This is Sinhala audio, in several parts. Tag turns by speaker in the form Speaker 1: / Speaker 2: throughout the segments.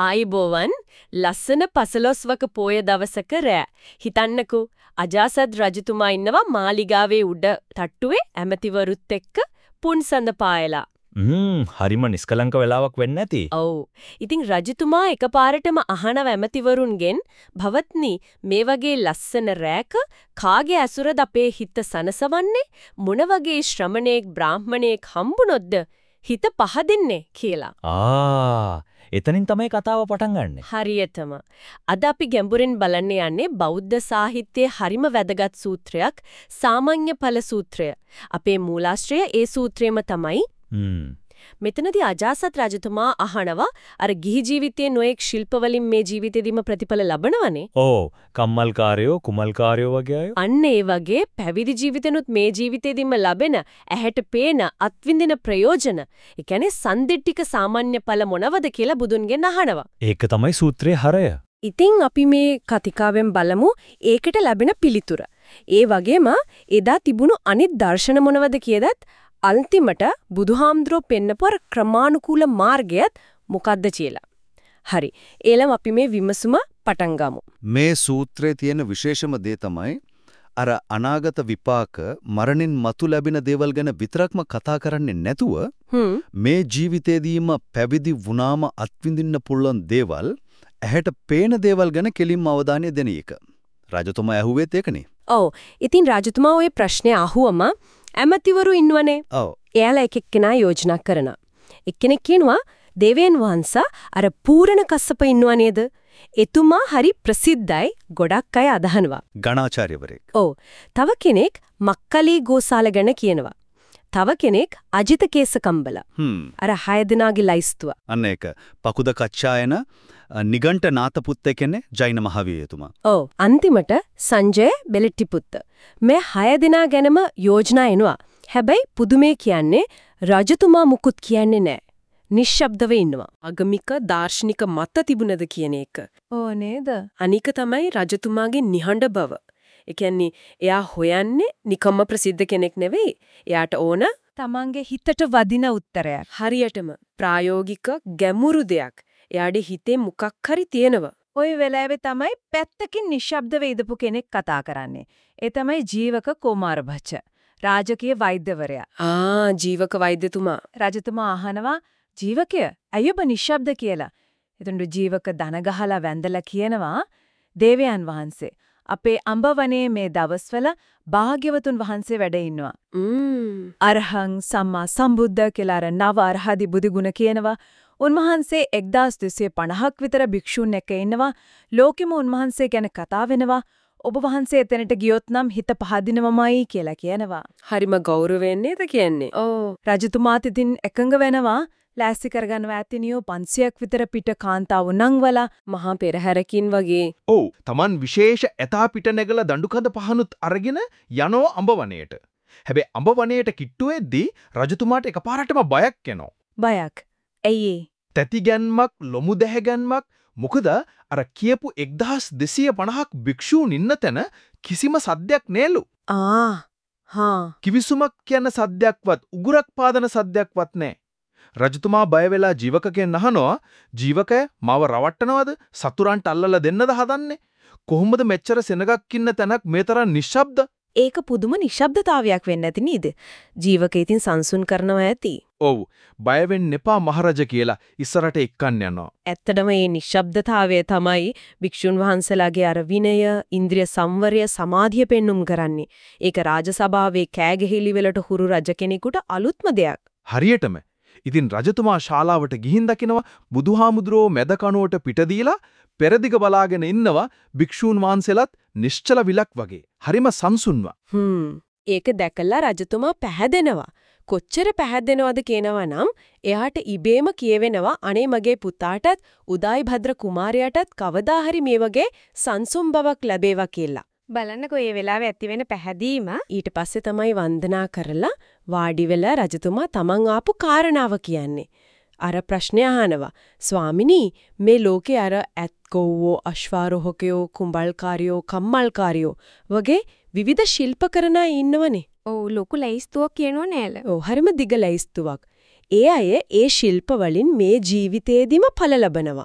Speaker 1: ආයිබෝවන් ලස්සන පසළොස්වක පෝය දවසක රෑ හිතන්නකෝ අජාසත් රජතුමා ඉන්නවා මාලිගාවේ උඩ තට්ටුවේ ඇමතිවරුත් එක්ක පුන්සඳ පායලා.
Speaker 2: හරිම නිස්කලංක වෙලාවක් වෙන්න ඇති.
Speaker 1: ඔව්. ඉතින් රජතුමා එකපාරටම අහනව ඇමතිවරුන්ගෙන් භවත්නි මේ වගේ ලස්සන රෑක කාගේ ඇසුරද අපේ හිත සනසවන්නේ මොන වගේ ශ්‍රමණේක් බ්‍රාහ්මණේක් හම්බුනොත්ද හිත පහදින්නේ කියලා.
Speaker 2: එතනින් තමයි කතාව පටන් ගන්නෙ.
Speaker 1: හරියටම. අද අපි ගැඹුරින් බලන්න යන්නේ බෞද්ධ සාහිත්‍යයේ හරිම වැදගත් සූත්‍රයක් සාමාන්‍ය ඵල සූත්‍රය. අපේ මූලාශ්‍රය ඒ සූත්‍රයම තමයි. මෙතනදී අජාසත් රජතුමා අහනවා අර ගිහි ජීවිතයේ නොඑක් ශිල්ප වලින් මේ ජීවිතේදීම ප්‍රතිඵල ලබනවනේ.
Speaker 2: ඔව් කම්මල්කාරයෝ කුමල්කාරයෝ වගේ අය.
Speaker 1: අන්න ඒ වගේ පැවිදි ජීවිතෙනුත් මේ ජීවිතේදීම ලැබෙන ඇහැට පේන අත්විඳින ප්‍රයෝජන. ඒ කියන්නේ සම්දිට්ඨික සාමාන්‍ය ඵල මොනවද කියලා බුදුන්ගෙන් අහනවා.
Speaker 2: ඒක තමයි සූත්‍රයේ හරය.
Speaker 1: ඉතින් අපි මේ කතිකාවෙන් බලමු ඒකට ලැබෙන පිළිතුර. ඒ වගේම එදා තිබුණු අනිත් දර්ශන මොනවද කියදත් අන්තිමට බුදුහාමුදුරුවෝ පෙන්නපුව ක්‍රමානුකූල මාර්ගයත් මොකද්ද කියලා. හරි. ඊළඟ අපි මේ විමසුම පටන් ගමු.
Speaker 3: මේ සූත්‍රයේ තියෙන විශේෂම දේ තමයි අර අනාගත විපාක මරණින් මතු ලැබෙන දේවල් ගැන විතරක්ම කතා කරන්නේ නැතුව මේ ජීවිතේදීම පැවිදි වුණාම අත්විඳින්න පුළුවන් දේවල් ඇහැට පේන දේවල් ගැන කෙලින්ම අවධානය දෙන එක. රජතුමා ඇහුවෙත් ඒකනේ.
Speaker 1: ඔව්. ඉතින් රජතුමා ওই ප්‍රශ්නේ අහුවම ඇමතිවරු ඉන්නවනේ.
Speaker 3: ඔව්.
Speaker 1: එයාලා එක එක්කෙනා යෝජනා කරනවා. එක්කෙනෙක් කියනවා දේවයන් වහන්සේ අර පූර්ණ කස්සප ඉන්නව නේද? එතුමා හරි ප්‍රසිද්ධයි ගොඩක් අය අදහනවා.
Speaker 3: ගණාචාර්යවරයෙක්.
Speaker 1: ඔව්. තව කෙනෙක් මක්කලි ගෝසාල ගැන කියනවා. තව කෙනෙක් අජිත කේසකම්බල. අර 6 දෙනාගේ ලයිස්තුව.
Speaker 3: අන්න ඒක. පකුද කච්චායන නිගණ්ඨ නාතපුත්ත කියන්නේ ජෛන මහවීරතුමා.
Speaker 1: ඔව්. අන්තිමට සංජය බෙලෙට්ටිපුත්ත. මේ 6 දෙනා ගැනම යෝජනා එනවා. හැබැයි පුදුමේ කියන්නේ රජතුමා මුකුත් කියන්නේ නැහැ. නිශ්ශබ්දව ඉන්නවා. අගමික දාර්ශනික මත තිබුණද කියන එක. ඕ නේද? අනික තමයි රජතුමාගේ නිහඬ බව. ඒ කියන්නේ එයා හොයන්නේ නිකම්ම ප්‍රසිද්ධ කෙනෙක් නෙවෙයි. එයාට ඕන තමන්ගේ හිතට වදින උත්තරයක්. හරියටම ප්‍රායෝගික ගැඹුරු දෙයක්. එයාගේ හිතේ මොකක් හරි තියෙනවා. ওই වෙලාවේ තමයි පැත්තකින් නිශ්ශබ්දව ඉඳපු කෙනෙක් කතා කරන්නේ. ඒ තමයි ජීවක කුමාරභච්ච. රාජකීය වෛද්‍යවරයා. ජීවක වෛද්‍යතුමා. රජතුමා අහනවා ජීවකය අයුබ නිශ්ශබ්ද කියලා. එතකොට ජීවක දන ගහලා වැඳලා කියනවා දේවයන් වහන්සේ අපේ අඹවනේ මේ දවස්වල භාග්‍යවතුන් වහන්සේ වැඩ ඉන්නවා. අරහං සම්මා සම්බුද්ධ කියලා අර නව අරහදි බුදුගුණ කියනවා. උන්වහන්සේ 1250ක් විතර භික්ෂුන් එක්ක ඉන්නවා. ලෝකෙම උන්වහන්සේ ගැන කතා වෙනවා. ඔබ වහන්සේ එතනට ගියොත් නම් හිත පහදිනවමයි කියලා කියනවා. හරිම ගෞරවයෙන් නේද කියන්නේ? ඔව්. රජතුමාත් ඉතින් එකඟ වෙනවා. ලෑස්ති කරගන්නවා ඇතිනියෝ 500ක් විතර පිට කාන්තාව නංවලා මහා පෙරහැරකින් වගේ.
Speaker 4: ඔව්. Taman විශේෂ ඇතා පිට නැගලා දඬුකඳ පහනුත් අරගෙන යනෝ අඹවණයට. හැබැයි අඹවණයට කිට්ටු වෙද්දී රජතුමාට එකපාරටම බයක් එනවා.
Speaker 1: බයක්. ඇයි?
Speaker 4: තැතිගැන්මක් ලොමු දැහැගැන්මක් මොකද අර කියපු 1250ක් භික්ෂූන් ඉන්න තැන කිසිම සද්දයක් නෑලු. කිවිසුමක් කියන සද්දයක්වත් උගුරක් පාදන සද්දයක්වත් නෑ. රජතුමා බය වෙලා ජීවකගෙන් අහනවා ජීවකය මාව රවට්ටනවද සතුරන්ට අල්ලලා දෙන්නද හදන්නේ? කොහොමද මෙච්චර සෙනගක් ඉන්න තැනක් මේ තරම් නිශ්ශබ්ද?
Speaker 1: ඒක පුදුම නිශ්ශබ්දතාවයක් වෙන්න ඇති නේද? ජීවක ඉතින් සංසුන් කරනවා ඇති.
Speaker 4: ඔව්. බය වෙන්න එපා මහරජා කියලා ඉස්සරට එක්කන්න යනවා.
Speaker 1: ඇත්තටම මේ නිශ්ශබ්දතාවය තමයි භික්ෂුන් වහන්සේලාගේ අර විනය, ඉන්ද්‍රිය සංවරය, සමාධිය පෙන්눔 කරන්නේ. ඒක රාජසභාවේ කෑගහිලි වලට හුරු රජ කෙනෙකුට අලුත්ම දෙයක්.
Speaker 4: හරියටම. ඉතින් රජතුමා ශාලාවට ගිහින් දකිනවා බුදුහාමුදුරෝ මැද කණුවට පිට දීලා පෙරදිග බලාගෙන ඉන්නවා භික්ෂූන් වහන්සේලාත් නිශ්චල විලක් වගේ. හරිම සංසුන්ව.
Speaker 1: ඒක දැකලා රජතුමා පැහැදෙනවා. කොච්චර පැහැදෙනවද කියනවා නම් එයාට ඉබේම කියවෙනවා අනේ මගේ පුතාටත් උදායි භද්‍ර කුමාරයාටත් කවදා හරි මේ වගේ සංසුම් බවක් ලැබේවා කියලා. බලන්නකෝ මේ වෙලාවේ ඇති වෙන පැහැදීම. ඊට පස්සේ තමයි වන්දනා කරලා වාඩි වෙලා රජතුමා තමන් ආපු කාරණාව කියන්නේ. අර ප්‍රශ්නය අහනවා. ස්වාමිනී මේ ලෝකේ අර ඇත්කොව්වෝ අශ්වාරෝහකයෝ කුඹල්කාරයෝ කම්මල්කාරයෝ වගේ විවිධ ශිල්ප කරන අය ඉන්නවනේ. ඔව් ලොකු ලයිස්තුවක් කියනෝ නෑල. ඔව් හරිම දිග ලයිස්තුවක්. ඒ අය ඒ ශිල්ප වලින් මේ ජීවිතේදීම ඵල ලබනවා.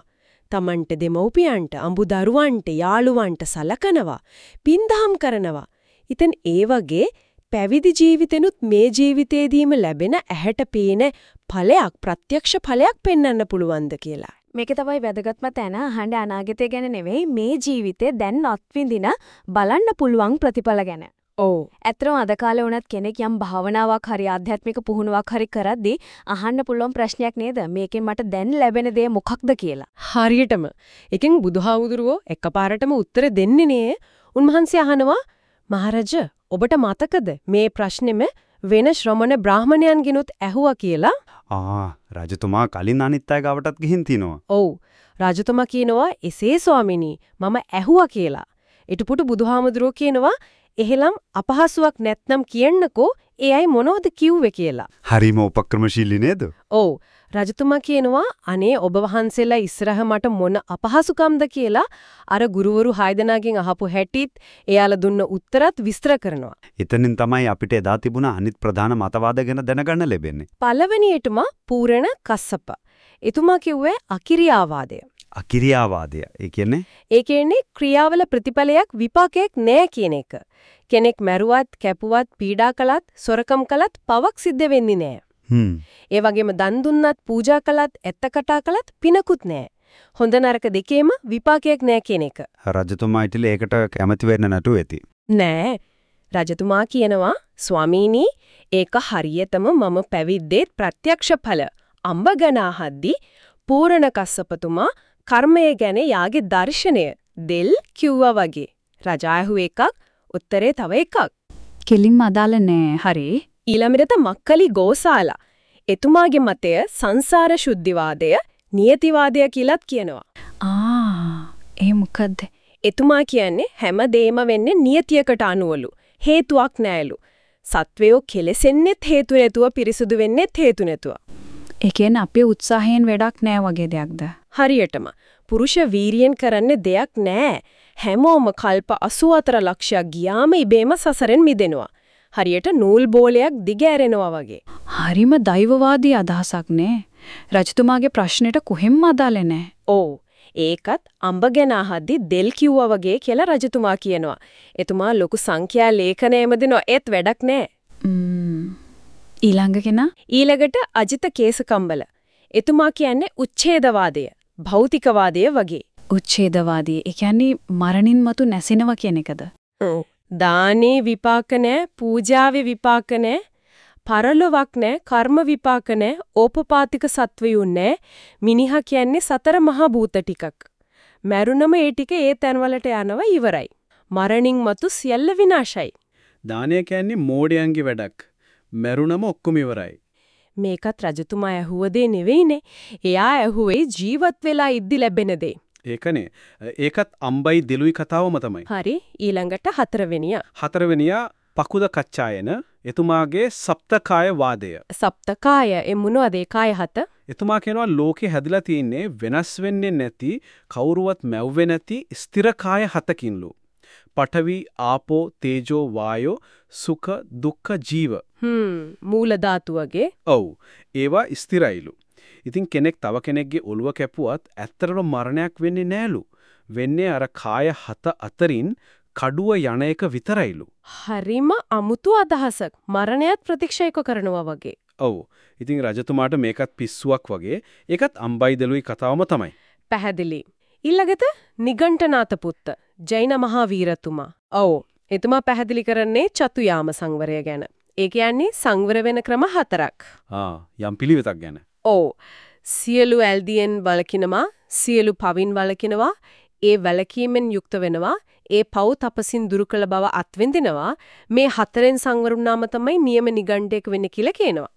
Speaker 1: තමන්ට දෙමව්පියන්ට, අඹු දරුවන්ට, යාළුවන්ට සලකනවා, පින්දහම් කරනවා. ඉතින් ඒ වගේ පැවිදි ජීවිතෙනුත් මේ ජීවිතේදීම ලැබෙන ඇහැට පේන ඵලයක්, ප්‍රත්‍යක්ෂ ඵලයක් පෙන්වන්න පුළුවන්ද කියලා.
Speaker 5: මේක තමයි වැදගත්ම තැන. අහන්න අනාගතය ගැන නෙවෙයි, මේ ජීවිතේ දැන් අත්විඳින බලන්න පුළුවන් ප්‍රතිඵල ගැන.
Speaker 1: ඔව්.
Speaker 5: ඇත්තටම අද කාලේ වුණත් කෙනෙක් යම් භාවනාවක් හරි ආධ්‍යාත්මික පුහුණුවක් හරි කරද්දී අහන්න පුළුවන් ප්‍රශ්නයක් නේද? මේකෙන් මට දැන් ලැබෙන දේ මොකක්ද කියලා.
Speaker 1: හරියටම. එකෙන් බුදුහාමුදුරුවෝ එකපාරටම උත්තර දෙන්නේ නේ. උන්වහන්සේ අහනවා මහරජ ඔබට මතකද මේ ප්‍රශ්නේම වෙන ශ්‍රමණ බ්‍රාහමණයන්ගෙනුත් ඇහුවා කියලා?
Speaker 6: රජතුමා කලින් අනිත් අය ගාවටත් ගිහින් තිනවා.
Speaker 1: ඔව්. රජතුමා කියනවා එසේ ස්වාමිනී මම ඇහුවා කියලා. ඊටපොට බුදුහාමුදුරුවෝ කියනවා එහෙනම් අපහසුයක් නැත්නම් කියන්නකෝ ඒ අය මොනවද කිව්වේ කියලා.
Speaker 6: හරිම උපක්‍රමශීලී නේද?
Speaker 1: ඔව්. රජතුමා කියනවා අනේ ඔබ වහන්සේලා ඉස්සරහ මට මොන අපහසුකම්ද කියලා අර ගුරුවරු 6 දෙනාගෙන් අහපු හැටිත් එයාලා දුන්න උත්තරත් විස්තර කරනවා.
Speaker 6: එතනින් තමයි අපිට එදා තිබුණ අනිත් ප්‍රධාන මතවාද ගැන දැනගන්න ලැබෙන්නේ.
Speaker 1: පළවෙනියටම පූර්ණ කස්සප. එතුමා කිව්වේ අකිරියාවාදය.
Speaker 6: අකිරියාවාදය. ඒ කියන්නේ
Speaker 1: ක්‍රියාවල ප්‍රතිඵලයක් විපාකයක් නෑ කියන එක. කෙනෙක් මැරුවත්, කැපුවත්, පීඩා කළත්, සොරකම් කළත් පවක් සිද්ධ වෙන්නේ නෑ. ඒ වගේම දන් දුන්නත්, පූජා කළත්, ඇත්තකටා කළත් පිනකුත් නෑ. හොඳ නරක දෙකේම විපාකයක් නෑ කියන එක.
Speaker 6: රජතුමා ඉතින් ඒකට කැමති වෙන්න නටු ඇති.
Speaker 1: නෑ. රජතුමා කියනවා ස්වාමීනි ඒක හරියටම මම පැවිද්දේත් ප්‍රත්‍යක්ෂ ඵල අම්බගනාහද්දි පූර්ණ කස්සපතුමා කර්මය ගැන යාගේ දර්ශනය දෙල් කිව්වා වගේ. රජා ඇහුව එකක්, උත්තරේ තව එකක්.
Speaker 5: කෙලින්ම අදාළ නෑ. හරි.
Speaker 1: ඊළඟට මක්කලි ගෝසාලා. එතුමාගේ මතය සංසාර ශුද්ධිවාදය, නියතිවාදය කියලාත් කියනවා.
Speaker 5: ඒ මොකද්ද?
Speaker 1: එතුමා කියන්නේ හැම දෙයක්ම වෙන්නේ නියතියකට අනුවලු. හේතුවක් නැහැලු. සත්වයෝ කෙලෙසෙන්නෙත් හේතු නැතුව, පිරිසුදු වෙන්නෙත් හේතු නැතුව.
Speaker 5: ඒ කියන්නේ අපේ උත්සාහයෙන් වැඩක් නෑ වගේ දෙයක්ද?
Speaker 1: හරියටම. පුරුෂ වීරියෙන් කරන්න දෙයක් නෑ. හැමෝම කල්ප 84 ලක්ෂයක් ගියාම ඉබේම සසරෙන් මිදෙනවා. හරියට නූල් බෝලයක් දිග ඇරෙනවා වගේ.
Speaker 5: හරිම දෛවවාදී අදහසක් නේ. රජතුමාගේ ප්‍රශ්නෙට කොහෙන්ම අදාළ නෑ.
Speaker 1: ඔව්. ඒකත් අඹ ගැන අහද්දි දෙල් කිව්වා වගේ කියලා රජතුමා කියනවා. එතුමා ලොකු සංඛ්‍යා ලේඛනයම දෙනවා. ඒත් වැඩක් නෑ. ඊළඟට අජිත කේසකම්බල. එතුමා කියන්නේ උච්ඡේදවාදය, භෞතිකවාදය වගේ.
Speaker 5: උච්ඡේදවාදී. ඒ කියන්නේ මරණින් මතු නැසෙනවා කියන එකද?
Speaker 1: දානේ විපාක නැහැ, පූජාවේ විපාක නැහැ, පරලොවක් නැහැ, කර්ම විපාක නැහැ, ඕපපාතික සත්වයුන් නැහැ. මිනිහා කියන්නේ සතර මහා භූත ටිකක්. මරුණම ඒ ටික ඒ තැන්වලට යනවා ඉවරයි. මරණින් මතු සියල්ල විනාශයි.
Speaker 7: දානය කියන්නේ මෝඩයන්ගේ වැඩක්. මරුණම ඔක්කොම ඉවරයි.
Speaker 1: මේකත් රජතුමා ඇහුව දෙ නෙවෙයිනේ. එයා ඇහුවේ ජීවත් වෙලා ඉද්දි ලැබෙන දේ.
Speaker 7: ඒකනේ. ඒකත් අම්බයි දෙලුයි කතාවම තමයි.
Speaker 1: හරි. ඊළඟට හතරවෙනියා.
Speaker 7: හතරවෙනියා පකුද කච්චායන එතුමාගේ සප්තකාය වාදය.
Speaker 1: සප්තකාය මොනවද ඒ කාය හත?
Speaker 7: එතුමා කියනවා ලෝකේ හැදිලා තියෙන්නේ වෙනස් වෙන්නේ නැති, කවුරුවත් මැව්වේ නැති ස්ථිර කාය හතකින්ලු. පඨවි, ආපෝ, තේජෝ, වායෝ, සුඛ, දුක්ඛ, ජීව.
Speaker 1: මූල ධාතු වගේ.
Speaker 7: ඔව්. ඒවා ස්ථිරයිලු. ඉතින් කෙනෙක් තව කෙනෙක්ගේ ඔළුව කැපුවත් ඇත්තටම මරණයක් වෙන්නේ නෑලු. වෙන්නේ අර කාය හත අතරින් කඩුව යන එක විතරයිලු.
Speaker 1: හරිම අමුතු අදහසක්. මරණයත් ප්‍රතික්ෂේප කරනවා වගේ.
Speaker 7: ඔව්. ඉතින් රජතුමාට මේකත් පිස්සුවක් වගේ. ඒකත් අම්බයි දෙලුයි කතාවම තමයි.
Speaker 1: පැහැදිලි. ඊළඟට නිගණ්ඨනාත පුත්ත, ජෛන මහා වීරතුමා. ඔව්. එතුමා පැහැදිලි කරන්නේ චතුයාම සංවරය ගැන. ඒ කියන්නේ සංවර වෙන ක්‍රම 4ක්.
Speaker 7: යම් පිළිවෙතක් ගැන.
Speaker 1: ඔව්. සියලු ඇල්දියෙන් වළකිනවා, සියලු පවින් වළකිනවා, ඒ වළකීමෙන් යුක්ත වෙනවා, ඒ පව් තපසින් දුරු කළ බව අත්විඳිනවා. මේ 4න් සංවර වුණාම තමයි නියම නිගණ්ඨයක් වෙන්නේ කියලා කියනවා.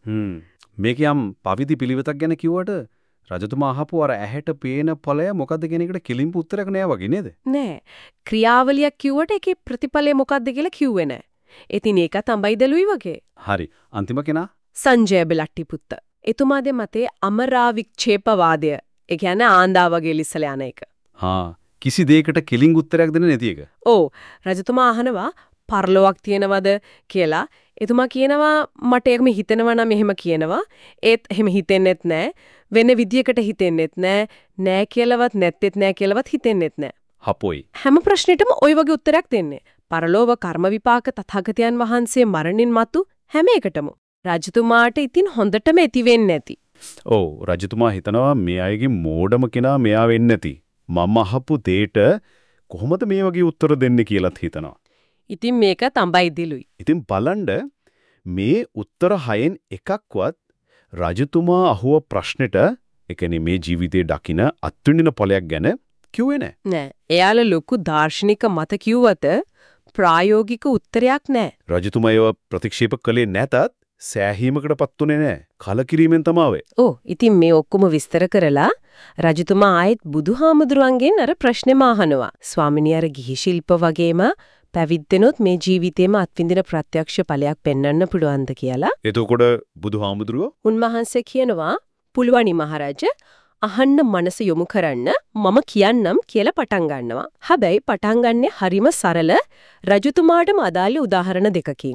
Speaker 7: මේක යම් පවිදි පිළිවෙතක් ගැන කිව්වට රජතුමා අහපු අර ඇහැට පේන ඵලය මොකද්ද කියන එකට කිලින්පු උත්තරයක් නෑ වගේ නේද?
Speaker 1: නෑ. ක්‍රියාවලියක් කිව්වට ඒකේ ප්‍රතිඵලය මොකද්ද කියලා කිව්වේ නෑ. ඉතින් ඒක තමයි දලුයි වගේ.
Speaker 7: හරි. අන්තිම කෙනා
Speaker 1: සංජය බෙලට්ටි පුත්ත. එතුමාගේ මතේ අමරාවික්ෂේපවාදය. ඒ කියන්නේ ආන්දා වගේ ලිස්සල යන එක.
Speaker 7: කිසි දෙයකට කිලින් උත්තරයක් දෙන්නේ නැති එක.
Speaker 1: ඔව්. රජතුමා අහනවා පරලොවක් තියෙනවද කියලා. එතුමා කියනවා මට ඒකම හිතෙනවා නම් එහෙම කියනවා. ඒත් එහෙම හිතෙන්නෙත් නැහැ. වෙන විදියකට හිතෙන්නෙත් නැහැ. නෑ කියලාවත් නැත්තේත් නෑ කියලාවත් හිතෙන්නෙත් නැහැ.
Speaker 2: හපොයි.
Speaker 1: හැම ප්‍රශ්නෙටම ওই වගේ උත්තරයක් දෙන්නේ. පරලෝව කර්ම විපාක තථාගතයන් වහන්සේ මරණින් මතු හැම එකටම. රජතුමාට ඉතින් හොඳටම ඇති වෙන්නේ නැති.
Speaker 6: ඔව් රජතුමා හිතනවා මේ අයගේ මෝඩම කෙනා මෙයා වෙන්නේ නැති. මම අහපු දෙයට කොහොමද මේ වගේ උත්තර දෙන්නේ කියලාත් හිතනවා.
Speaker 1: ඉතින් මේක තමයි දිලුයි.
Speaker 6: ඉතින් බලන්න මේ උත්තර හයෙන් එකක්වත් රජතුමා අහුව ප්‍රශ්නෙට ඒ කියන්නේ මේ ජීවිතේ දකින අත්විඳින ඵලයක් ගැන කිව්වේ නැහැ.
Speaker 1: නෑ. එයාලා ලොකු දාර්ශනික මත කිව්වට ප්‍රායෝගික උත්තරයක් නෑ.
Speaker 6: රජතුමා ඒව ප්‍රතික්ෂේප කළේ නැතත් සෑහීමකටපත් උනේ නැහැ. කලකිරීමෙන් තමයි.
Speaker 1: ඔව් ඉතින් මේ ඔක්කොම විස්තර කරලා රජතුමා ආයෙත් බුදුහාමුදුරුවන්ගෙන් අර ප්‍රශ්නේම අහනවා. ස්වාමිනිය අර ගිහි ශිල්ප වගේම පැවිද්දෙනොත් මේ ජීවිතේම අත්විඳින ප්‍රත්‍යක්ෂ ඵලයක් පෙන්වන්න පුළුවන්ද කියලා.
Speaker 6: එතකොට බුදුහාමුදුරුවෝ
Speaker 1: උන්වහන්සේ කියනවා පුළුවනි මහරජ අහන්න මනස යොමු කරන්න මම කියන්නම් කියලා පටන් ගන්නවා. හැබැයි පටන් ගන්නෙ හරිම සරල රජතුමාටම අදාළ උදාහරණ දෙකකින්.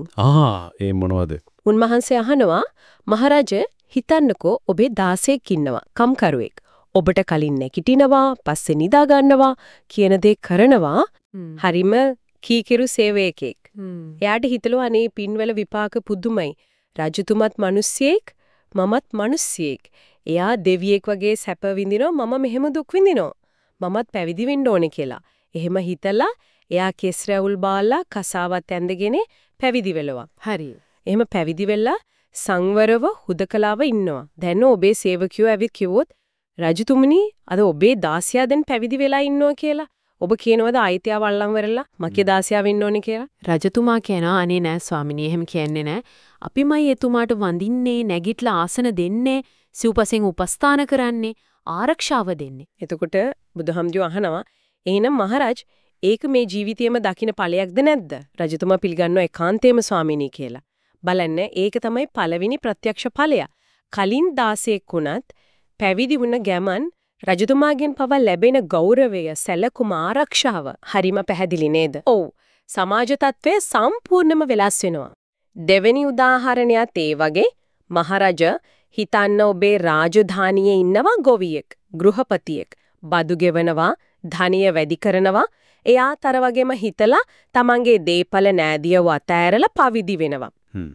Speaker 6: ඒ මොනවද?
Speaker 1: උන්වහන්සේ අහනවා මහරජ හිතන්නකෝ ඔබේ 16ක් ඉන්නවා කම්කරුවෙක්. ඔබට කලින් නැගිටිනවා, පස්සේ නිදා ගන්නවා කියන දේ කරනවා. හරිම කීකිරු සේවයකෙක්. එයාට හිතලුවා අනේ පින්වල විපාක පුදුමයි. රජතුමත් මිනිස්සෙක්, මමත් මිනිස්සෙක්. එයා දෙවියෙක් වගේ සැප විඳිනවා, මම මෙහෙම දුක් විඳිනවා. මමත් පැවිදි වෙන්න ඕනේ කියලා. එහෙම හිතලා එයා කෙස් රැවුල් බාලා කසාවත් ඇඳගෙන පැවිදි වෙලවා. හරි. එහෙම පැවිදි වෙලා සංවරව හුදකලාව ඉන්නවා. දැන් ඔබේ සේවකයෝ ඇවිත් කිව්වොත් රජතුමනි අද ඔබේ දාසියා දැන් පැවිදි වෙලා ඉන්නවා කියලා. ඔබ කියනවාද ආයිතියා වල්ලම් වෙරලා මගේ දාසියා වෙන්න ඕනේ කියලා?
Speaker 5: රජතුමා කියනවා අනේ නෑ ස්වාමිනී එහෙම කියන්නේ නෑ. අපිමයි එතුමාට වඳින්නේ, නැගිටලා ආසන දෙන්නේ, සිව්පසෙන් උපස්ථාන කරන්නේ, ආරක්ෂාව දෙන්නේ.
Speaker 1: එතකොට බුදුහම්දියෝ අහනවා එහෙනම් මහරජ ඒක මේ ජීවිතයේම දකින්න ඵලයක්ද නැද්ද? රජතුමා පිළිගන්නවා ඒකාන්තේම ස්වාමිනී කියලා. බලන්න ඒක තමයි පළවෙනි ප්‍රත්‍යක්ෂ ඵලය. කලින් 16ක් වුණත් පැවිදි වුණ ගමන් රජතුමාගෙන් පවා ලැබෙන ගෞරවය, සැලකුම, ආරක්ෂාව හරිම පැහැදිලි නේද? ඔව්. සමාජ තත්ත්වය සම්පූර්ණයෙන්ම වෙනස් වෙනවා. දෙවෙනි උදාහරණයත් ඒ වගේ මහරජ හිතන්න ඔබේ රාජධානියේ ඉන්නවා ගොවියෙක්, ගෘහපතියෙක්, බදු ගෙවනවා, ධනිය වැඩි කරනවා. එයාතර වගේම හිතලා තමන්ගේ දීපල නෑදියව අතෑරලා පවිදි වෙනවා.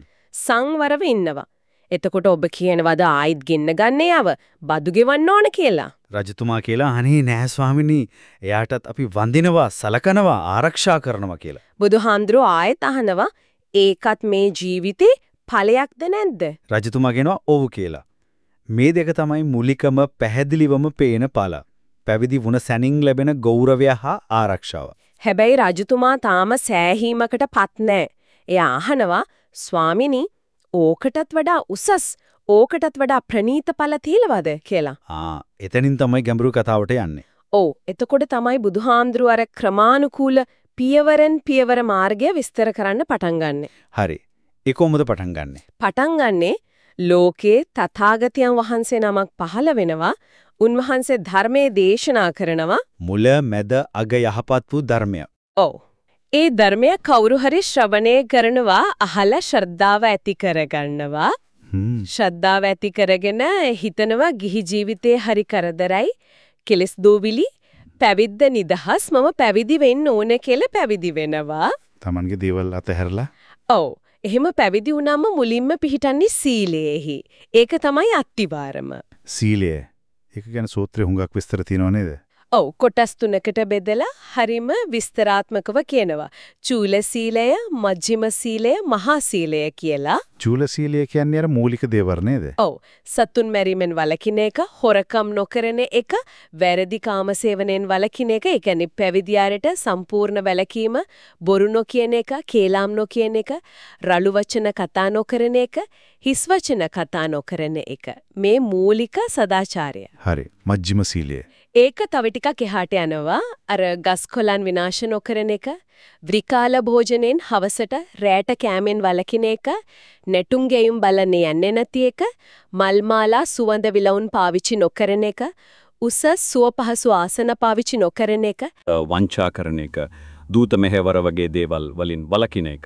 Speaker 1: සංවරව ඉන්නවා. එතකොට ඔබ කියනවාද ආයිත් ගෙන්න ගන්න යව බදු ගෙවන්න ඕන කියලා?
Speaker 3: රජතුමා කියලා අනේ නෑ ස්වාමිනී එයාටත් අපි වඳිනවා සලකනවා ආරක්ෂා කරනවා කියලා.
Speaker 1: බුදුහාඳුරෝ ආයෙත් අහනවා ඒකත් මේ ජීවිතේ ඵලයක්ද නැද්ද?
Speaker 3: රජතුමා කියනවා ඔව් කියලා. මේ දෙක තමයි මූලිකම පැහැදිලිවම පේන ඵල. පැවිදි වුණ සැනින් ලැබෙන ගෞරවය හා ආරක්ෂාව.
Speaker 1: හැබැයි රජතුමා තාම සෑහීමකටපත් නැහැ. එයා අහනවා ස්වාමිනී ඕකටත් වඩා උසස් ඕකටත් වඩා ප්‍රනීත ඵල තියලවද කියලා.
Speaker 3: එතනින් තමයි ගැඹුරු කතාවට යන්නේ.
Speaker 1: ඔව් එතකොට තමයි බුදුහාඳුරු අර ක්‍රමානුකූල පියවරෙන් පියවර මාර්ගය විස්තර කරන්න පටන් ගන්නෙ.
Speaker 3: හරි. ඒ කොහොමද පටන් ගන්නෙ?
Speaker 1: පටන් ගන්නෙ ලෝකේ තථාගතයන් වහන්සේ නමක් පහළ වෙනවා. උන්වහන්සේ ධර්මයේ දේශනා කරනවා.
Speaker 3: මුල මැද අග යහපත් වූ ධර්මය.
Speaker 1: ඔව්. ඒ ධර්මය කවුරු හරි ශ්‍රවණය කරනවා අහලා ශ්‍රද්ධාව ඇති කරගන්නවා. ශ්‍රද්ධාව ඇති කරගෙන හිතනවා ගිහි ජීවිතේ හරි කරදරයි කෙලස් දෝවිලි පැවිද්ද නිදහස් මම පැවිදි වෙන්න ඕන කියලා පැවිදි වෙනවා.
Speaker 3: Tamange දේවල් අතහැරලා.
Speaker 1: ඔව්. එහෙම පැවිදි වුණාම මුලින්ම පිහිටන්නේ සීලයේහි. ඒක තමයි අත්තිවාරම.
Speaker 3: සීලය. ඒක ගැන සූත්‍රය හුඟක් විස්තර තියෙනව නේද?
Speaker 1: ඔව් කොටස් තුනකට බෙදලා හරිම විස්තරාත්මකව කියනවා. චූල සීලය, මජ්ක්‍ධිම සීලය, මහා සීලය කියලා.
Speaker 3: චූල සීලය කියන්නේ අර මූලික දේවල් නේද?
Speaker 1: ඔව්. සතුන් මැරීමෙන් වළකින එක, හොරකම් නොකරන එක, වැරදි කාම සේවනයෙන් වළකින එක, ඒ කියන්නේ පැවිදියාරට සම්පූර්ණ වැළකීම, බොරු නොකියන එක, කේලාම් නොකියන එක, රළු වචන කතා නොකරන එක, හිස් වචන කතා නොකරන එක. මේ මූලික සදාචාරය.
Speaker 3: හරි. මජ්ක්‍ධිම සීලය.
Speaker 1: ඒක තව ටිකක් එහාට යනවා. අර ගස්කොලන් විනාශ නොකරන එක, විකාල භෝජනෙන් හවසට රැට කෑමෙන් වළකින එක, නැටුම් ගෙයුම් බලන්නේ යන්නේ නැති එක, මල් මාලා සුවඳ විලවුන් පාවිච්චි නොකරන එක, උස සුව පහසු ආසන පාවිච්චි නොකරන එක,
Speaker 8: වංචා කරන එක, දූත මෙහෙවර වගේ දේවල් වලින් වළකින එක.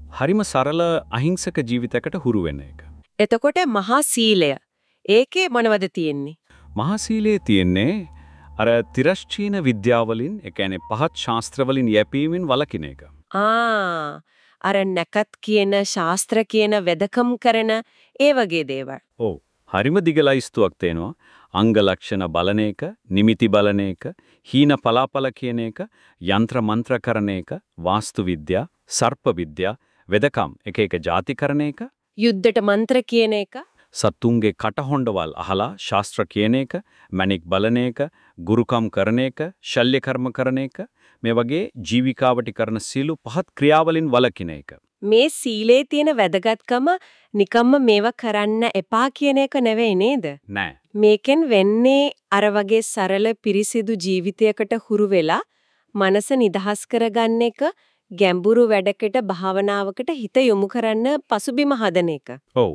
Speaker 7: හරිම සරල අහිංසක ජීවිතයකට හුරු වෙන එක.
Speaker 1: එතකොට මහා සීලය. ඒකේ මොනවද තියෙන්නේ?
Speaker 7: මහා සීලයේ තියෙන්නේ අර තිරස්චීන විද්‍යාවලින්, ඒ කියන්නේ පහත් ශාස්ත්‍රවලින් යැපීමෙන් වළකින එක.
Speaker 1: අර නැකත් කියන ශාස්ත්‍ර කියන වෙදකම් කරන ඒ වගේ දේවල්.
Speaker 7: ඔව්. හරිම දිගලයිස්තුවක් තේනවා. අංග ලක්ෂණ බලන එක, නිමිති බලන එක, හීන පලාපල කියන එක, යంత్ర මන්ත්‍ර කරන එක, වාස්තු විද්‍යා, සර්ප විද්‍යා, වෙදකම් එක එක ಜಾති කරන එක,
Speaker 1: යුද්ධට මන්ත්‍ර කියන එක.
Speaker 7: සතුන්ගේ කටහොඬවල් අහලා ශාස්ත්‍ර කියන එක, මණික් බලන එක, ගුරුකම් කරන එක, ශල්‍ය කර්ම කරන එක, මේ වගේ ජීවිකාවට කරන සීළු පහත් ක්‍රියාවලින් වළකින එක.
Speaker 1: මේ සීලේ තියෙන වැදගත්කම නිකම්ම මේවා කරන්න එපා කියන එක නෙවෙයි නේද?
Speaker 7: නෑ.
Speaker 1: මේකෙන් වෙන්නේ අර වගේ සරල පිරිසිදු ජීවිතයකට හුරු වෙලා මනස නිදහස් කරගන්න එක, ගැඹුරු වැඩකට භාවනාවකට හිත යොමු කරන්න පසුබිම හදන එක.
Speaker 7: ඔව්.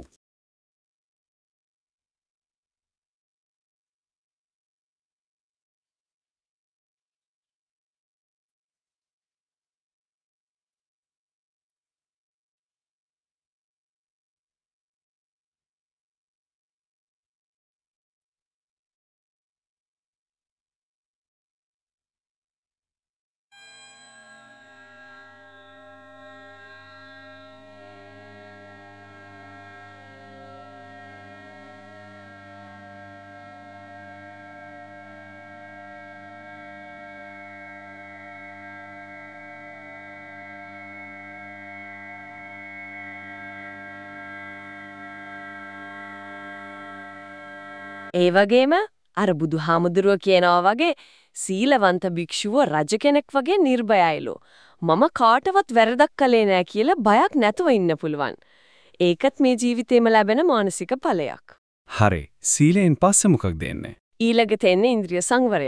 Speaker 1: ඒ වගේම අර බුදුහාමුදුරුව කියනවා වගේ සීලවන්ත භික්ෂුව රජ කෙනෙක් වගේ නිර්භයයිලු. මම කාටවත් වැරදක් කළේ නෑ කියලා බයක් නැතුව ඉන්න පුළුවන්. ඒකත් මේ ජීවිතේම ලැබෙන මානසික ඵලයක්.
Speaker 7: හරි. සීලෙන් පස්සේ මොකක්ද එන්නේ?
Speaker 1: ඊළඟට එන්නේ ඉන්ද්‍රිය සංවරය.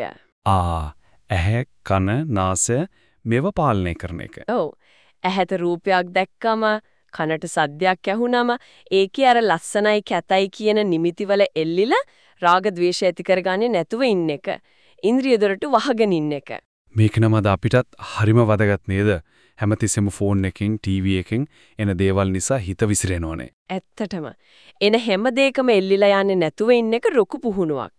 Speaker 7: ඇහැ, කන, නාසය මේව පාලනය කරන එක.
Speaker 1: ඔව්. ඇහැට රූපයක් දැක්කම, කනට සද්දයක් ඇහුනම ඒකේ අර ලස්සනයි කැතයි කියන නිමිතිවල එල්ලිලා රාග ద్వේෂ ඇති කරගන්නේ නැතුව ඉන්න එක. ඉන්ද්‍රිය දොරට වහගෙන ඉන්න එක.
Speaker 7: මේක නම් අද අපිටත් හරිම වැදගත් නේද? හැමතිස්සෙම ෆෝන් එකකින්, ටීවී එකකින් එන දේවල් නිසා හිත විසිරෙනවනේ.
Speaker 1: ඇත්තටම. එන හැම දෙයකම එල්ලිලා යන්නේ නැතුව ඉන්න එක රුකු පුහුණුවක්.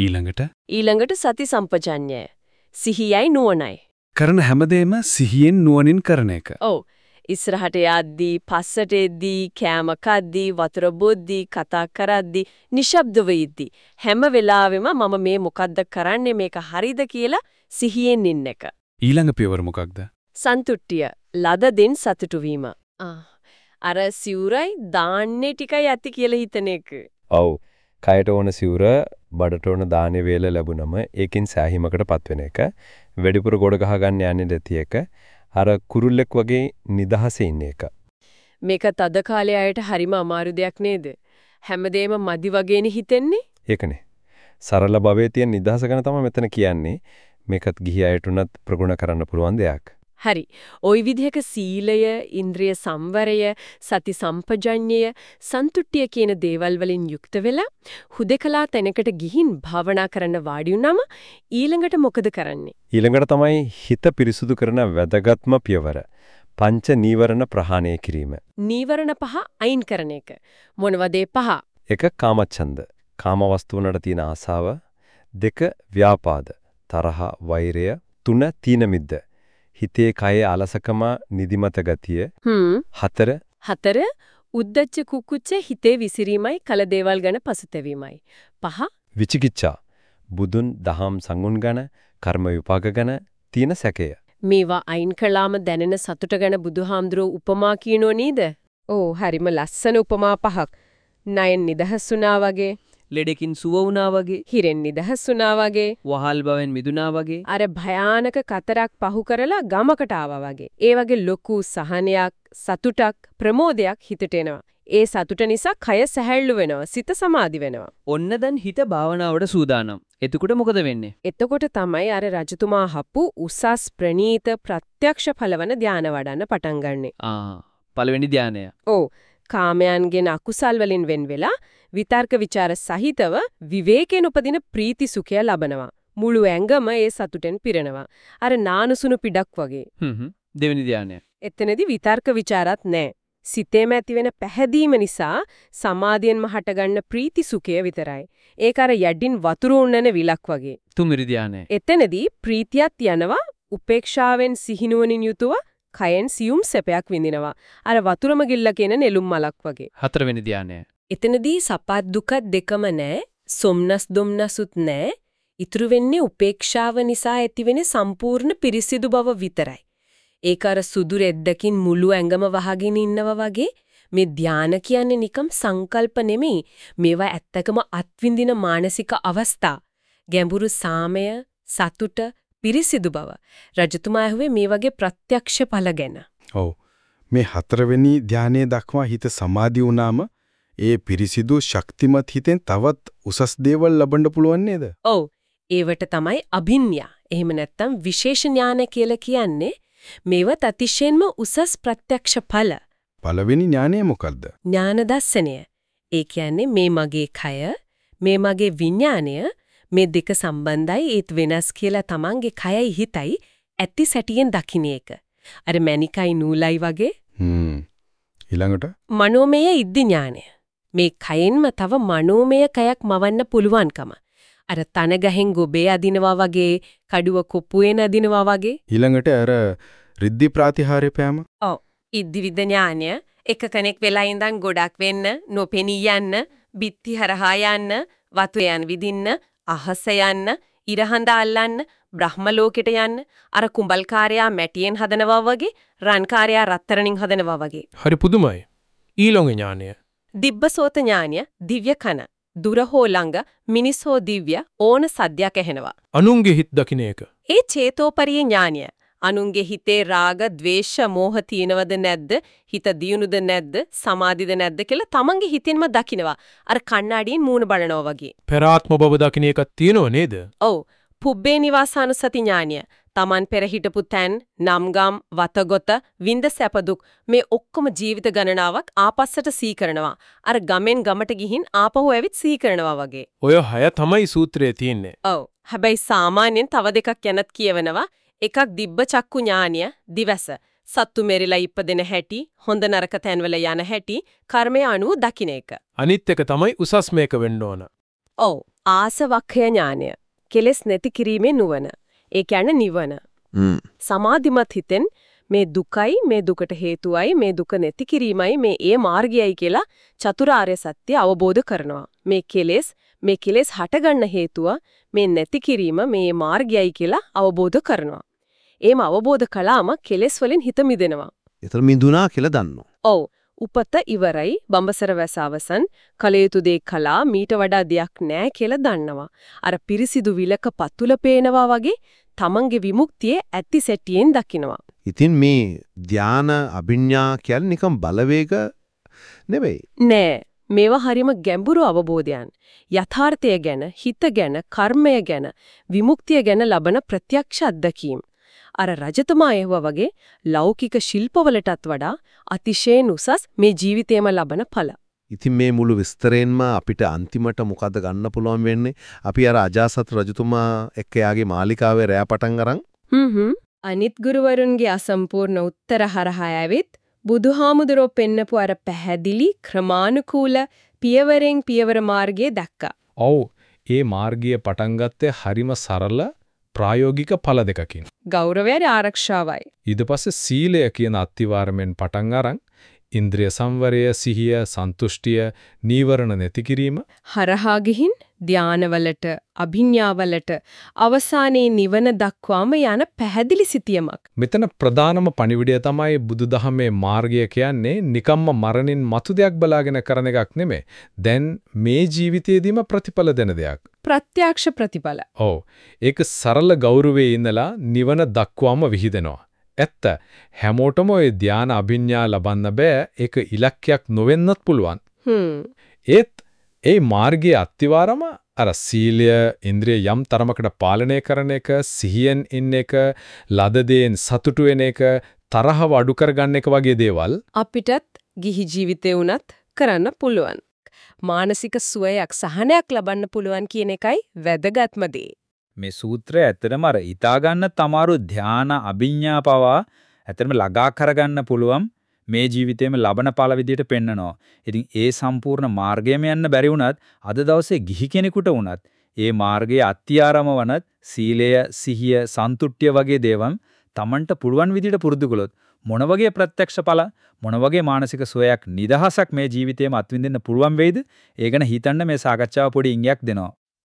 Speaker 1: ඊළඟට සති සම්පජඤ්ඤය. සිහියයි නුවණයි.
Speaker 7: කරන හැමදේම සිහියෙන් නුවණින් කරන එක.
Speaker 1: ඔව්. ඉස්සරහට යද්දී, පස්සට එද්දී, කෑම කද්දී, වතුර බොද්දී, කතා කරද්දී, නිශ්ශබ්දව ඉද්දී හැම වෙලාවෙම මම මේ මොකද්ද කරන්නේ, මේක හරිද කියලා සිහියෙන් ඉන්න එක.
Speaker 7: ඊළඟ පියවර මොකක්ද?
Speaker 1: සන්තුට්ඨිය, ලද දෙන් සතුටු වීම. අර සිවුරයි දාන්නේ ටිකයි ඇති කියලා හිතන එක.
Speaker 8: ඔව්. කයට ඕන සිවුර, බඩට ඕන දානේ වේල ලැබුණම ඒකින් සෑහීමකටපත් වෙන එක. වැඩිපුර ගොඩ ගහ ගන්න යන්නේ නැති එක. අර කුරුල්ලෙක් වගේ නිදහසේ ඉන්න එක.
Speaker 1: මේක තද කාලේ අයට හරිම අමාරු දෙයක් නේද? හැමදේම මදි වගේනේ හිතෙන්නේ.
Speaker 8: ඒකනේ. සරල භවයේ තියෙන නිදහස ගැන තමයි මෙතන කියන්නේ. මේකත් ගිහි අයට උනත් ප්‍රගුණ කරන්න පුළුවන් දෙයක්.
Speaker 1: හරි. ওই විදිහක සීලය, ඉන්ද්‍රිය සංවරය, සති සම්පජඤ්ඤය, සන්තුට්ඨිය කියන දේවල් වලින් යුක්ත වෙලා හුදකලා තැනකට ගිහින් භාවනා කරන්න වාඩි වුණාම ඊළඟට මොකද කරන්නේ?
Speaker 8: ඊළඟට තමයි හිත පිරිසුදු කරන වැදගත්ම පියවර. පංච නීවරණ ප්‍රහාණය කිරීම.
Speaker 1: නීවරණ පහ අයින් කරන එක. මොනවද ඒ පහ?
Speaker 8: 1. කාමච්ඡන්ද. කාම වස්තුවනට තියෙන ආසාව. 2. ව්‍යාපාද. තරහ, වෛරය. 3. තීන මිද්ද. හිතේ කයේ අලසකම, නිදිමත ගතිය. 4. උද්දච්ච කුකුච්ච හිතේ විසිරීමයි, කල දේවල් ගැන පසුතැවීමයි. 5. විචිකිච්ඡා. බුදුන් දහම් සංගුණ ගැන, කර්ම විපාක ගැන තියෙන සැකය.
Speaker 1: මේවා අයින් කළාම දැනෙන සතුට ගැන බුදුහාමුදුරුවෝ උපමා කියනෝ නේද? ඕ හරිම ලස්සන උපමා පහක්. ණයෙන් නිදහස් වුණා වගේ,
Speaker 9: ලෙඩකින් සුව වුණා වගේ,
Speaker 1: හිරෙන් නිදහස් වුණා වගේ,
Speaker 9: වහල් බවෙන් මිදුණා වගේ,
Speaker 1: අර භයානක කතරක් පහු කරලා ගමකට ආවා වගේ. ඒ වගේ ලොකු සහනයක්, සතුටක්, ප්‍රමෝදයක් හිතට එනවා. ඒ සතුට නිසා කය සැහැල්ලු වෙනවා, සිත සමාධි වෙනවා.
Speaker 9: ඔන්න දැන් හිත භාවනාවට සූදානම්. එතකොට මොකද වෙන්නේ?
Speaker 1: එතකොට තමයි අර රජතුමා හපු උසස් ප්‍රනීත ප්‍රත්‍යක්ෂ ඵලවන ධානය වඩන්න පටන් ගන්නෙ.
Speaker 9: පළවෙනි ධානය.
Speaker 1: ඔව්. කාමයන්ගෙන් අකුසල් වලින් වෙන් වෙලා විතර්ක ਵਿਚාර සහිතව විවේකයෙන් උපදින ප්‍රීති සුඛය ලබනවා. මුළු ඇඟම ඒ සතුටෙන් පිරෙනවා. අර නානසුණු පිටක් වගේ.
Speaker 9: දෙවෙනි ධානය.
Speaker 1: එතනදී විතර්ක ਵਿਚාරත් නැහැ. සිතේම ඇතිවෙන පැහැදීම නිසා සමාධියෙන්ම හටගන්න ප්‍රීති සුඛය විතරයි. ඒක අර යඩින් වතුර උන්නන විලක් වගේ.
Speaker 9: තුන්වෙනි ධානය.
Speaker 1: එතනදී ප්‍රීතියත් යනවා උපේක්ෂාවෙන් සිහිනුවණින් යුතුව කයෙන් සියුම් සැපයක් විඳිනවා. අර වතුරම ගිල්ල කියන නෙළුම් මලක් වගේ.
Speaker 9: හතරවෙනි ධානය.
Speaker 1: එතනදී සපත් දුක දෙකම නැහැ. සොම්නස් දුම්නසුත් නැහැ. ඉතුරු වෙන්නේ උපේක්ෂාව නිසා ඇතිවෙන සම්පූර්ණ පිරිසිදු බව විතරයි. ඒක අර සුදු රෙද්දකින් මුළු ඇඟම වහගෙන ඉන්නවා වගේ මේ ධාන කියන්නේ නිකම් සංකල්ප නෙමෙයි. මේවා ඇත්තකම අත්විඳින මානසික අවස්ථා. ගැඹුරු සාමය, සතුට, පිරිසිදු බව. රජතුමා ඇහුවේ මේ වගේ ප්‍රත්‍යක්ෂ ඵල ගැන.
Speaker 6: ඔව්. මේ හතරවෙනි ධානයේ දක්වා හිත සමාධි වුණාම ඒ පිරිසිදු ශක්තිමත් හිතෙන් තවත් උසස් දේවල් ලබන්න පුළුවන් නේද?
Speaker 1: ඔව්. ඒවට තමයි අභිඤ්ඤා. එහෙම නැත්නම් විශේෂ ඥාන කියලා කියන්නේ. මේවත් අතිශයින්ම උසස් ප්‍රත්‍යක්ෂ ඵල.
Speaker 6: පළවෙනි ඥානය මොකද්ද?
Speaker 1: ඥාන දර්ශනය. ඒ කියන්නේ මේ මගේ කය, මේ මගේ විඥාණය, මේ දෙක සම්බන්ධයි ඒත් වෙනස් කියලා තමන්ගේ කයයි හිතයි ඇති සැටියෙන් දකින්න එක. අර මණිකයි නූලයි වගේ.
Speaker 6: ඊළඟට
Speaker 1: මනෝමය ඉද්ධි ඥානය. මේ කයෙන්ම තව මනෝමය කයක් මවන්න පුළුවන්කම. අර තන ගහෙන් ගොබේ අදිනවා වගේ, කඩුව කොපුවෙන් අදිනවා වගේ.
Speaker 6: ඊළඟට අර රිද්දි ප්‍රාතිහාර්ය පෑම.
Speaker 1: ඔව්. ඉද්ධි විද ඥානය එක කෙනෙක් වෙලා ඉඳන් ගොඩක් වෙන්න, නොපෙනී යන්න, බිත්ති හරහා යන්න, වතුයන් විදින්න, අහස යන්න, ඉරහඳ අල්ලන්න, බ්‍රහ්ම ලෝකෙට යන්න, අර කුඹල්කාරයා මැටියෙන් හදනවා වගේ, රන්කාරයා රත්තරණින් හදනවා වගේ.
Speaker 10: හරි පුදුමයි. ඊළඟ ඥානය.
Speaker 1: දිබ්බසෝත ඥානය, දිව්‍ය කන. දුර හෝ ළඟ, මිනිස් හෝ දිව්‍ය ඕන සද්දයක් ඇහෙනවා.
Speaker 10: අනුන්ගේ හිත් දකින්න එක.
Speaker 1: ඒ චේතෝපරිය ඥානය. අනුන්ගේ හිතේ රාග, ద్వේෂ, මෝහ තියෙනවද නැද්ද? හිත දියුණුද නැද්ද? සමාධිද නැද්ද කියලා තමන්ගේ හිතින්ම දකිනවා. අර කණ්ණාඩියෙන් මූණ බලනවා වගේ.
Speaker 10: පෙරාත්ම බව දකින්න එකක් තියෙනව නේද?
Speaker 1: ඔව්. පුබ්බේ නිවාසානුසති ඥානය. තමන් පෙර හිටපු තැන්, නම්ගම්, වතගොත, විඳ සැප දුක් මේ ඔක්කොම ජීවිත ගණනාවක් ආපස්සට සීකරනවා. අර ගමෙන් ගමට ගිහින් ආපහු ඇවිත් සීකරනවා වගේ.
Speaker 10: ඔය 6 තමයි සූත්‍රයේ තියෙන්නේ.
Speaker 1: ඔව්. හැබැයි සාමාන්‍යයෙන් තව දෙකක් යනත් කියවනවා. එකක් දිබ්බ චක්කු ඥානය, දිවස. සත්තු මෙරිලා ඉපදෙන හැටි, හොඳ නරක තැන්වල යන හැටි, කර්මය අනුව දකින්න එක.
Speaker 10: අනිත් එක තමයි උසස් මේක වෙන්න ඕන.
Speaker 1: ඔව්. ආසවක්ඛය ඥානය. කෙලස් නැති කිරීමේ නුවණ. ඒ කියන්නේ නිවන. සමාධිමත් හිතෙන් මේ දුකයි, මේ දුකට හේතුවයි, මේ දුක නැති කිරීමයි, මේ ඒ මාර්ගයයි කියලා චතුරාර්ය සත්‍ය අවබෝධ කරනවා. මේ කෙලෙස් හටගන්න හේතුව, මේ නැති කිරීම, මේ මාර්ගයයි කියලා අවබෝධ කරනවා. ඒම අවබෝධ කළාම කෙලෙස් වලින් හිත මිදෙනවා.
Speaker 3: ඒතර මිදුණා කියලා දන්නවා.
Speaker 1: ඔව්. උපත ඉවරයි, බඹසර වැස අවසන්, කලයුතු දේ කළා, මීට වඩා දෙයක් නැහැ කියලා දන්නවා. අර පිරිසිදු විලක පතුල පේනවා වගේ තමන්ගේ විමුක්තිය ඇති සැටියෙන් දකිනවා.
Speaker 3: ඉතින් මේ ධාන අභිඥා කියන්නේ නිකම් බලවේග නෙවෙයි.
Speaker 1: නෑ. මේවා හරිම ගැඹුරු අවබෝධයන්. යථාර්ථය ගැන, හිත ගැන, කර්මය ගැන, විමුක්තිය ගැන ලබන ප්‍රත්‍යක්ෂ අත්දැකීම්. අර රජතුමා එහුවා වගේ ලෞකික ශිල්පවලටත් වඩා අතිශයින් උසස් මේ ජීවිතේම ලබන ඵල.
Speaker 3: ඉතින් මේ මුළු විස්තරයෙන්ම අපිට අන්තිමට මොකද ගන්න පුළුවන් වෙන්නේ? අපි අර අජාසත් රජතුමා එක්ක යාගේ මාලිකාවේ රැය පටන් අරන්
Speaker 1: අනිත් ගුරුවරුන්ගේ අසම්පූර්ණ උත්තර හරහා ඇවිත් බුදුහාමුදුරෝ පෙන්නපු අර පැහැදිලි ක්‍රමානුකූල පියවරෙන් පියවර මාර්ගය දැක්කා.
Speaker 10: ඔව්. ඒ මාර්ගය පටන් ගත්තේ හරිම සරල ප්‍රායෝගික ඵල දෙකකින්.
Speaker 1: ගෞරවය ආරක්ෂාවයි.
Speaker 10: ඊට පස්සේ සීලය කියන අත්තිවාරමෙන් පටන් අරන් ඉන්ද්‍රිය සංවරය, සිහිය, සන්තුෂ්ටිය, නීවරණ නැති කිරීම
Speaker 1: හරහා ගිහින් ධානවලට, අභිඥාවලට, අවසානයේ නිවන දක්වාම යන පැහැදිලි සිතියමක්.
Speaker 10: මෙතන ප්‍රධානම පණිවිඩය තමයි බුදුදහමේ මාර්ගය කියන්නේ නිකම්ම මරණින් මතු දෙයක් බලාගෙන කරන එකක් නෙමෙයි. දැන් මේ ජීවිතේදීම ප්‍රතිඵල දෙන දෙයක්.
Speaker 1: ප්‍රත්‍යක්ෂ ප්‍රතිඵල.
Speaker 10: ඔව්. ඒක සරල ගෞරවයේ ඉඳලා නිවන දක්වාම විහිදෙනවා. ඇත්ත හැමෝටම ওই ධාන අභිඥා ලබන්න බෑ. ඒක ඉලක්කයක් නොවෙන්නත් පුළුවන්. ඒත් ඒ මාර්ගයේ අත්තිවාරම අර සීලය, ඉන්ද්‍රිය යම් තරමකට පාලනය කරන එක, සිහියෙන් ඉන්න එක, ලද දේෙන් සතුටු වෙන එක, තරහව අඩු කරගන්න එක වගේ දේවල්
Speaker 1: අපිටත් ගිහි ජීවිතේ උනත් කරන්න පුළුවන්. මානසික සුවයක්, සහනයක් ලබන්න පුළුවන් කියන එකයි වැදගත්ම දේ.
Speaker 11: මේ සූත්‍රය ඇත්තටම අර හිතා ගන්න තමාරු ධාන අභිඥා පවා ඇත්තටම ළඟා කරගන්න පුළුවන් මේ ජීවිතේම ලබන ඵල විදියට පෙන්නනවා. ඉතින් ඒ සම්පූර්ණ මාර්ගයම යන්න බැරි වුණත් අද දවසේ ගිහි කෙනෙකුට වුණත් ඒ මාර්ගයේ අත්‍යාරම වනත් සීලය, සිහිය, සන්තුට්ඨිය වගේ දේවල් Tamanට පුළුවන් විදියට පුරුදු කළොත් මොන වගේ ප්‍රත්‍යක්ෂ ඵල මොන වගේ මානසික සුවයක් නිදහසක් මේ ජීවිතේම අත්විඳින්න පුළුවන් වෙයිද? ඒ ගැන හිතන්න මේ සාකච්ඡාව පොඩි ඉඟයක් දෙනවා.